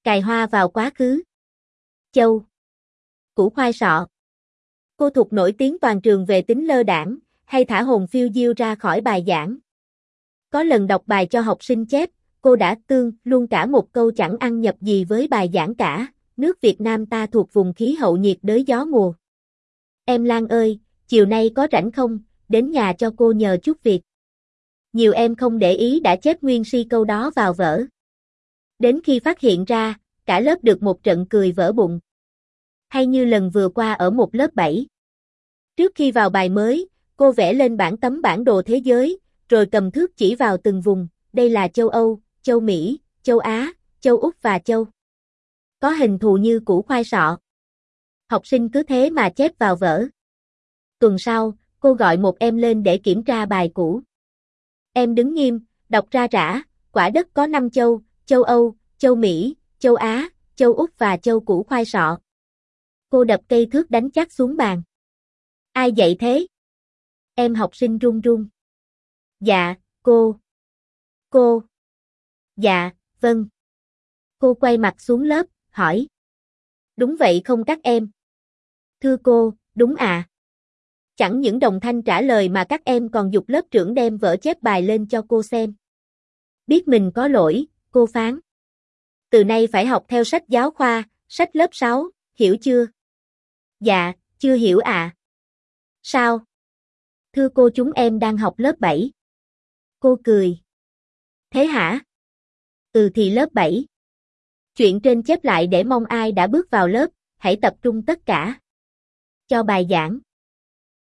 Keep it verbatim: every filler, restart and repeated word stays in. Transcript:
Cài hoa vào quá khứ. Châu. Củ khoai sọ. Cô Thục nổi tiếng toàn trường về tính lơ đãng, hay thả hồn phiêu diêu ra khỏi bài giảng. Có lần đọc bài cho học sinh chép, cô đã tương luôn cả một câu chẳng ăn nhập gì với bài giảng cả. Nước Việt Nam ta thuộc vùng khí hậu nhiệt đới gió mùa. Em Lan ơi, chiều nay có rảnh không, đến nhà cho cô nhờ chút việc. Nhiều em không để ý đã chép nguyên si câu đó vào vở. Đến khi phát hiện ra, cả lớp được một trận cười vỡ bụng. Hay như lần vừa qua ở một lớp bảy. Trước khi vào bài mới, cô vẽ lên bảng tấm bản đồ thế giới, rồi cầm thước chỉ vào từng vùng, đây là châu Âu, châu Mỹ, châu Á, châu Úc và châu. Có hình thù như củ khoai sọ. Học sinh cứ thế mà chép vào vở. Tuần sau, cô gọi một em lên để kiểm tra bài cũ. Em đứng nghiêm, đọc ra rã, quả đất có năm châu, châu Âu, châu Mỹ, châu Á, châu Úc và châu củ khoai sọ. Cô đập cây thước đánh chắc xuống bàn. Ai dạy thế? Em học sinh run run. Dạ, cô. Cô. Dạ, vâng. Cô quay mặt xuống lớp, hỏi. Đúng vậy không các em? Thưa cô, đúng à. Chẳng những đồng thanh trả lời mà các em còn giục lớp trưởng đem vở chép bài lên cho cô xem. Biết mình có lỗi, cô phán. Từ nay phải học theo sách giáo khoa, sách lớp sáu, hiểu chưa? Dạ, chưa hiểu ạ. À. Sao? Thưa cô chúng em đang học lớp bảy. Cô cười. Thế hả? Ừ thì lớp bảy. Chuyện trên chép lại để mong ai đã bước vào lớp, hãy tập trung tất cả. Cho bài giảng.